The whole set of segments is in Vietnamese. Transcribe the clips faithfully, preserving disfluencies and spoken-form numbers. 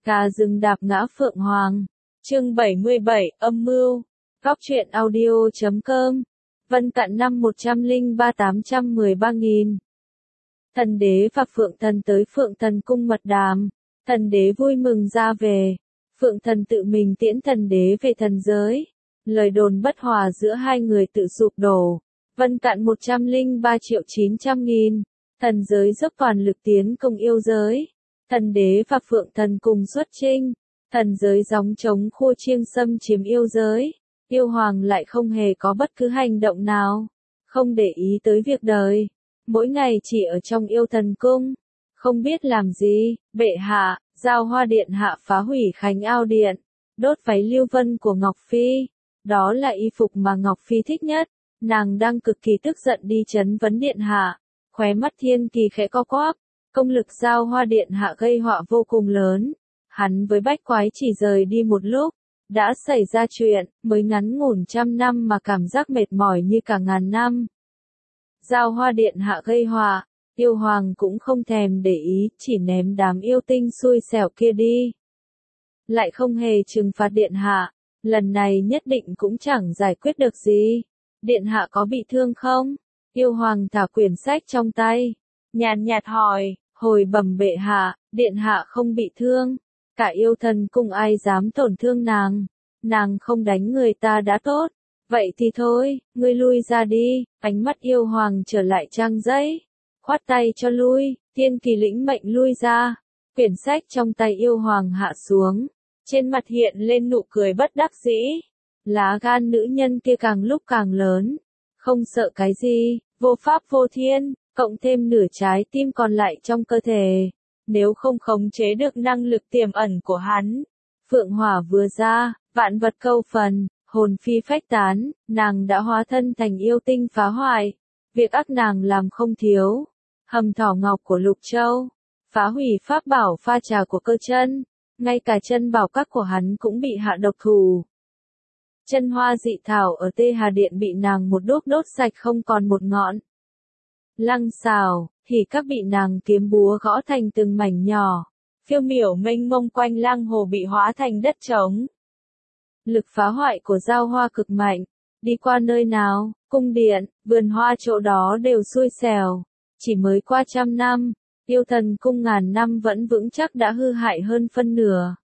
Gà rừng đạp ngã Phượng Hoàng. Chương bảy mươi bảy, âm mưu. Góc truyện audio chấm com. Vân Cận năm một trăm lẻ ba tám trăm mười ba nghìn. Thần đế và Phượng thần tới Phượng thần cung mật đàm. Thần đế vui mừng ra về. Phượng thần tự mình tiễn thần đế về thần giới. Lời đồn bất hòa giữa hai người tự sụp đổ. Vân Cận một trăm lẻ ba triệu chín trăm nghìn. Thần giới dốc toàn lực tiến công yêu giới. Thần đế và Phượng thần cùng xuất chinh. Thần giới gióng trống khua chiêng xâm chiếm yêu giới. Yêu hoàng lại không hề có bất cứ hành động nào. Không để ý tới việc đời. Mỗi ngày chỉ ở trong yêu thần cung. Không biết làm gì. Bệ hạ, giao hoa điện hạ phá hủy Khánh Ao điện. Đốt váy lưu vân của Ngọc Phi. Đó là y phục mà Ngọc Phi thích nhất. Nàng đang cực kỳ tức giận đi chấn vấn điện hạ. Khóe mắt Thiên Kỳ khẽ co quắp. Công lực giao hoa điện hạ gây họa vô cùng lớn. Hắn với bách quái chỉ rời đi một lúc. Đã xảy ra chuyện, mới ngắn ngủn trăm năm mà cảm giác mệt mỏi như cả ngàn năm. Giao hoa điện hạ gây họa, yêu hoàng cũng không thèm để ý, chỉ ném đám yêu tinh xui xẻo kia đi. Lại không hề trừng phạt điện hạ, lần này nhất định cũng chẳng giải quyết được gì. Điện hạ có bị thương không? Yêu hoàng thả quyển sách trong tay, nhàn nhạt hỏi, hồi bẩm bệ hạ, điện hạ không bị thương. Cả yêu thần cung ai dám tổn thương nàng. Nàng không đánh người ta đã tốt. Vậy thì thôi, ngươi lui ra đi. Ánh mắt yêu hoàng trở lại trang giấy. Khoát tay cho lui, Thiên Kỳ lĩnh mệnh lui ra. Quyển sách trong tay yêu hoàng hạ xuống. Trên mặt hiện lên nụ cười bất đắc dĩ. Lá gan nữ nhân kia càng lúc càng lớn. Không sợ cái gì, vô pháp vô thiên, cộng thêm nửa trái tim còn lại trong cơ thể. Nếu không khống chế được năng lực tiềm ẩn của hắn. Phượng hỏa vừa ra, vạn vật câu phần, hồn phi phách tán, nàng đã hóa thân thành yêu tinh phá hoại. Việc ác nàng làm không thiếu. Hầm thỏ ngọc của Lục Châu, phá hủy pháp bảo pha trà của Cơ Chân, ngay cả chân bảo các của hắn cũng bị hạ độc thủ. Chân hoa dị thảo ở Tê Hà Điện bị nàng một đốt đốt sạch không còn một ngọn. Lăng xào, thì các bị nàng kiếm búa gõ thành từng mảnh nhỏ. Phiêu miểu mênh mông quanh lăng hồ bị hóa thành đất trống. Lực phá hoại của giao hoa cực mạnh. Đi qua nơi nào, cung điện, vườn hoa chỗ đó đều xui xẻo. Chỉ mới qua trăm năm, yêu thần cung ngàn năm vẫn vững chắc đã hư hại hơn phân nửa.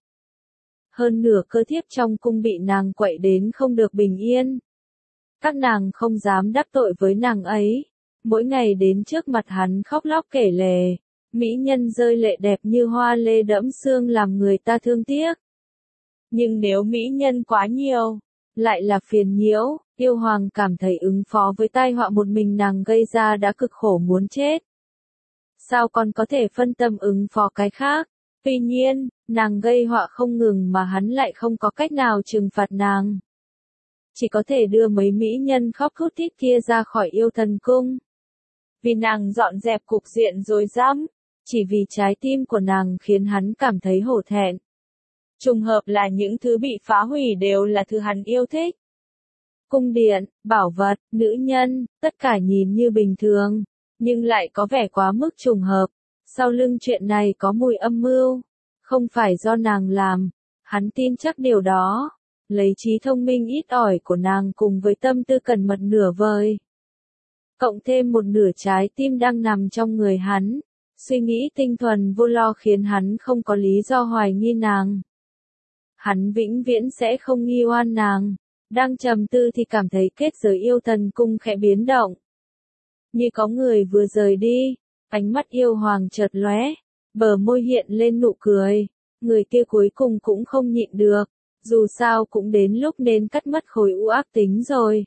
Hơn nửa cơ thiếp trong cung bị nàng quậy đến không được bình yên. Các nàng không dám đắc tội với nàng ấy. Mỗi ngày đến trước mặt hắn khóc lóc kể lể. Mỹ nhân rơi lệ đẹp như hoa lê đẫm xương làm người ta thương tiếc. Nhưng nếu mỹ nhân quá nhiều, lại là phiền nhiễu, yêu hoàng cảm thấy ứng phó với tai họa một mình nàng gây ra đã cực khổ muốn chết. Sao còn có thể phân tâm ứng phó cái khác? Tuy nhiên, nàng gây họa không ngừng mà hắn lại không có cách nào trừng phạt nàng. Chỉ có thể đưa mấy mỹ nhân khóc thút thít kia ra khỏi yêu thần cung. Vì nàng dọn dẹp cục diện rồi dám. Chỉ vì trái tim của nàng khiến hắn cảm thấy hổ thẹn. Trùng hợp là những thứ bị phá hủy đều là thứ hắn yêu thích. Cung điện, bảo vật, nữ nhân, tất cả nhìn như bình thường, nhưng lại có vẻ quá mức trùng hợp. Sau lưng chuyện này có mùi âm mưu, không phải do nàng làm, hắn tin chắc điều đó. Lấy trí thông minh ít ỏi của nàng cùng với tâm tư cẩn mật nửa vời. Cộng thêm một nửa trái tim đang nằm trong người hắn. Suy nghĩ tinh thuần vô lo khiến hắn không có lý do hoài nghi nàng. Hắn vĩnh viễn sẽ không nghi oan nàng. Đang trầm tư thì cảm thấy kết giới yêu thần cung khẽ biến động. Như có người vừa rời đi, ánh mắt yêu hoàng chợt lóe, bờ môi hiện lên nụ cười. Người kia cuối cùng cũng không nhịn được, dù sao cũng đến lúc nên cắt mất khối u ác tính rồi.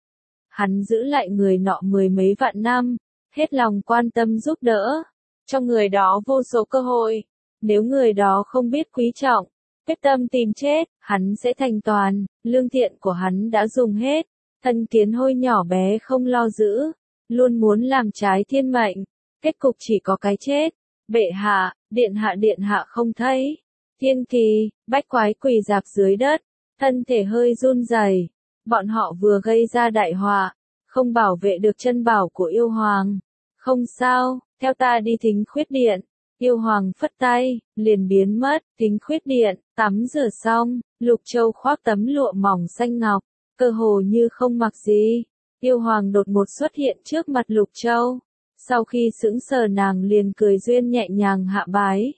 Hắn giữ lại người nọ mười mấy vạn năm, hết lòng quan tâm giúp đỡ. Cho người đó vô số cơ hội. Nếu người đó không biết quý trọng, quyết tâm tìm chết, hắn sẽ thành toàn. Lương thiện của hắn đã dùng hết. Thân kiến hôi nhỏ bé không lo giữ. Luôn muốn làm trái thiên mệnh. Kết cục chỉ có cái chết. Bệ hạ, điện hạ điện hạ không thấy. Thiên Kỳ, bách quái quỳ dạp dưới đất. Thân thể hơi run rẩy. Bọn họ vừa gây ra đại họa. Không bảo vệ được chân bảo của yêu hoàng. Không sao, theo ta đi Thính Khuyết Điện. Yêu Hoàng phất tay, liền biến mất, kính khuyết điện, tắm rửa xong, Lục Châu khoác tấm lụa mỏng xanh ngọc, cơ hồ như không mặc gì. Yêu Hoàng đột ngột xuất hiện trước mặt Lục Châu. Sau khi sững sờ nàng liền cười duyên nhẹ nhàng hạ bái.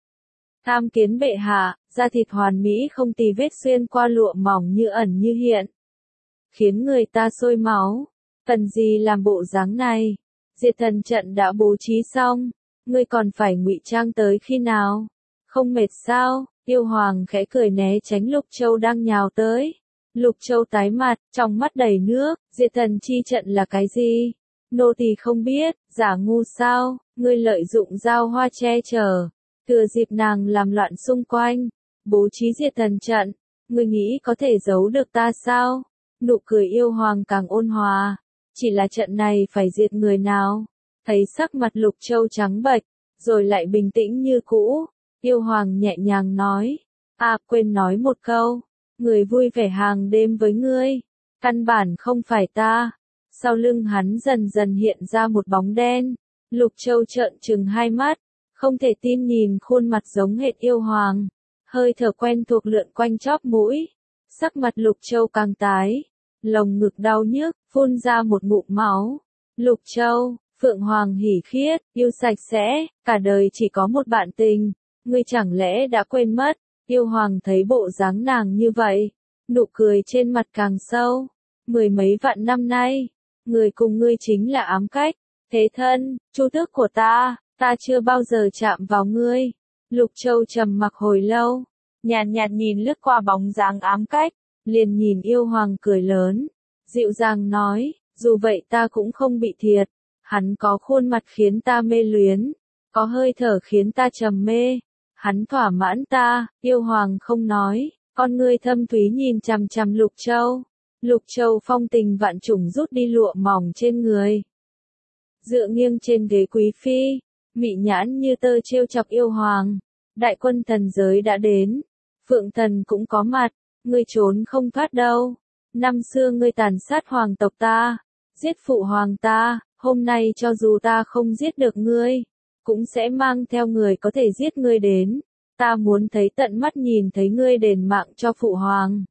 Tham kiến bệ hạ, da thịt hoàn mỹ không tì vết xuyên qua lụa mỏng như ẩn như hiện. Khiến người ta sôi máu. Cần gì làm bộ dáng này? Diệt thần trận đã bố trí xong. Ngươi còn phải ngụy trang tới khi nào? Không mệt sao? Yêu Hoàng khẽ cười né tránh Lục Châu đang nhào tới. Lục Châu tái mặt, trong mắt đầy nước. Diệt thần chi trận là cái gì? Nô tỳ không biết, giả ngu sao? Ngươi lợi dụng giao hoa che chở. Thừa dịp nàng làm loạn xung quanh. Bố trí diệt thần trận. Ngươi nghĩ có thể giấu được ta sao? Nụ cười Yêu Hoàng càng ôn hòa. Chỉ là trận này phải diệt người nào? Thấy sắc mặt Lục Châu trắng bệch, rồi lại bình tĩnh như cũ. Yêu Hoàng nhẹ nhàng nói. À quên nói một câu. Người vui vẻ hàng đêm với ngươi. Căn bản không phải ta. Sau lưng hắn dần dần hiện ra một bóng đen. Lục Châu trợn trừng hai mắt. Không thể tin nhìn khuôn mặt giống hệt Yêu Hoàng. Hơi thở quen thuộc lượn quanh chóp mũi. Sắc mặt Lục Châu càng tái. Lồng ngực đau nhức, phun ra một ngụm máu. Lục Châu, Phượng Hoàng hỉ khiết, yêu sạch sẽ, cả đời chỉ có một bạn tình. Ngươi chẳng lẽ đã quên mất? Yêu Hoàng thấy bộ dáng nàng như vậy. Nụ cười trên mặt càng sâu. Mười mấy vạn năm nay, người cùng ngươi chính là ám cách. Thế thân, chu tước của ta, ta chưa bao giờ chạm vào ngươi. Lục Châu trầm mặc hồi lâu. Nhàn nhạt nhìn lướt qua bóng dáng ám cách. Liền nhìn Yêu Hoàng cười lớn. Dịu dàng nói, dù vậy ta cũng không bị thiệt. Hắn có khuôn mặt khiến ta mê luyến. Có hơi thở khiến ta trầm mê. Hắn thỏa mãn ta. Yêu Hoàng không nói. Con ngươi thâm thúy nhìn chằm chằm Lục Châu. Lục Châu phong tình vạn trùng rút đi lụa mỏng trên người. Dựa nghiêng trên ghế quý phi. Mị nhãn như tơ trêu chọc Yêu Hoàng. Đại quân thần giới đã đến. Phượng thần cũng có mặt. Ngươi trốn không thoát đâu. Năm xưa ngươi tàn sát hoàng tộc ta. Giết phụ hoàng ta. Hôm nay cho dù ta không giết được ngươi. Cũng sẽ mang theo người có thể giết ngươi đến. Ta muốn thấy tận mắt nhìn thấy ngươi đền mạng cho phụ hoàng.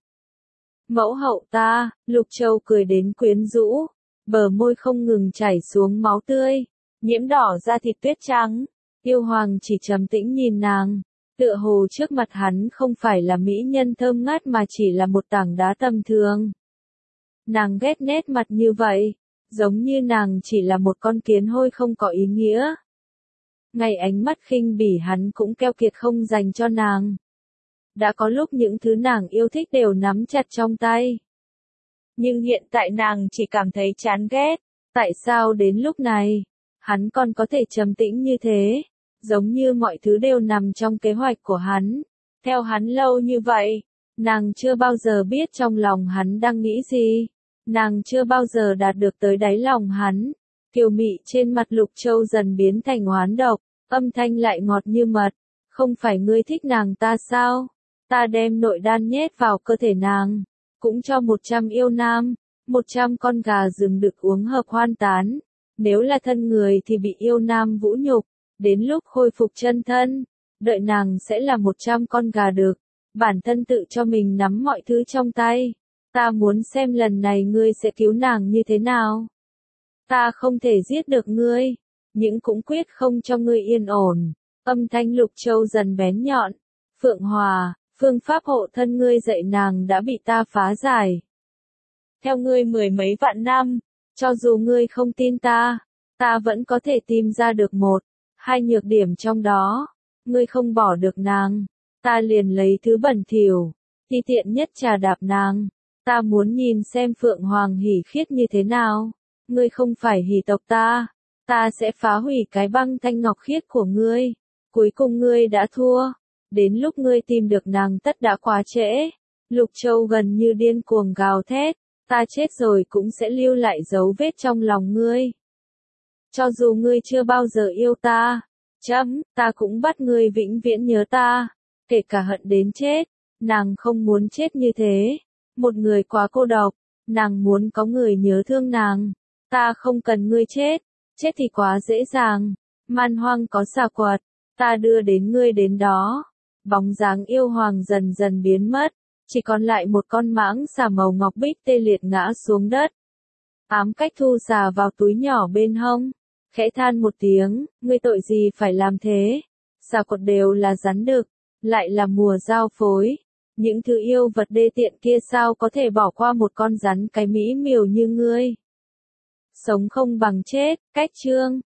Mẫu hậu ta. Lục Châu cười đến quyến rũ. Bờ môi không ngừng chảy xuống máu tươi. Nhiễm đỏ da thịt tuyết trắng. Yêu Hoàng chỉ trầm tĩnh nhìn nàng. Tựa hồ trước mặt hắn không phải là mỹ nhân thơm ngát mà chỉ là một tảng đá tầm thường. Nàng ghét nét mặt như vậy. Giống như nàng chỉ là một con kiến hôi không có ý nghĩa. Ngay ánh mắt khinh bỉ hắn cũng keo kiệt không dành cho nàng. Đã có lúc những thứ nàng yêu thích đều nắm chặt trong tay. Nhưng hiện tại nàng chỉ cảm thấy chán ghét. Tại sao đến lúc này, hắn còn có thể trầm tĩnh như thế? Giống như mọi thứ đều nằm trong kế hoạch của hắn. Theo hắn lâu như vậy, nàng chưa bao giờ biết trong lòng hắn đang nghĩ gì. Nàng chưa bao giờ đạt được tới đáy lòng hắn. Kiều mị trên mặt Lục Châu dần biến thành oán độc, âm thanh lại ngọt như mật. Không phải ngươi thích nàng ta sao? Ta đem nội đan nhét vào cơ thể nàng. Cũng cho một trăm yêu nam, một trăm con gà rừng đực uống hợp hoan tán. Nếu là thân người thì bị yêu nam vũ nhục. Đến lúc khôi phục chân thân, đợi nàng sẽ là một trăm con gà đực. Bản thân tự cho mình nắm mọi thứ trong tay. Ta muốn xem lần này ngươi sẽ cứu nàng như thế nào. Ta không thể giết được ngươi, nhưng cũng quyết không cho ngươi yên ổn. Âm thanh Lục Châu dần bén nhọn. Phượng Hòa, phương pháp hộ thân ngươi dạy nàng đã bị ta phá giải. Theo ngươi mười mấy vạn năm, cho dù ngươi không tin ta, ta vẫn có thể tìm ra được một, hai nhược điểm trong đó. Ngươi không bỏ được nàng, ta liền lấy thứ bẩn thỉu, ti tiện nhất trà đạp nàng. Ta muốn nhìn xem Phượng Hoàng hỉ khiết như thế nào. Ngươi không phải hỉ tộc ta, ta sẽ phá hủy cái băng thanh ngọc khiết của ngươi. Cuối cùng ngươi đã thua. Đến lúc ngươi tìm được nàng tất đã quá trễ. Lục Châu gần như điên cuồng gào thét. Ta chết rồi cũng sẽ lưu lại dấu vết trong lòng ngươi. Cho dù ngươi chưa bao giờ yêu ta, chấm, ta cũng bắt ngươi vĩnh viễn nhớ ta. Kể cả hận đến chết. Nàng không muốn chết như thế. Một người quá cô độc. Nàng muốn có người nhớ thương nàng. Ta không cần ngươi chết. Chết thì quá dễ dàng. Man hoang có xà quật. Ta đưa đến ngươi đến đó. Bóng dáng yêu hoàng dần dần biến mất, chỉ còn lại một con mãng xà màu ngọc bích tê liệt ngã xuống đất. Ám cách thu xà vào túi nhỏ bên hông, khẽ than một tiếng, ngươi tội gì phải làm thế? Xà cột đều là rắn đực, lại là mùa giao phối. Những thứ yêu vật đê tiện kia sao có thể bỏ qua một con rắn cái mỹ miều như ngươi? Sống không bằng chết, cách chương.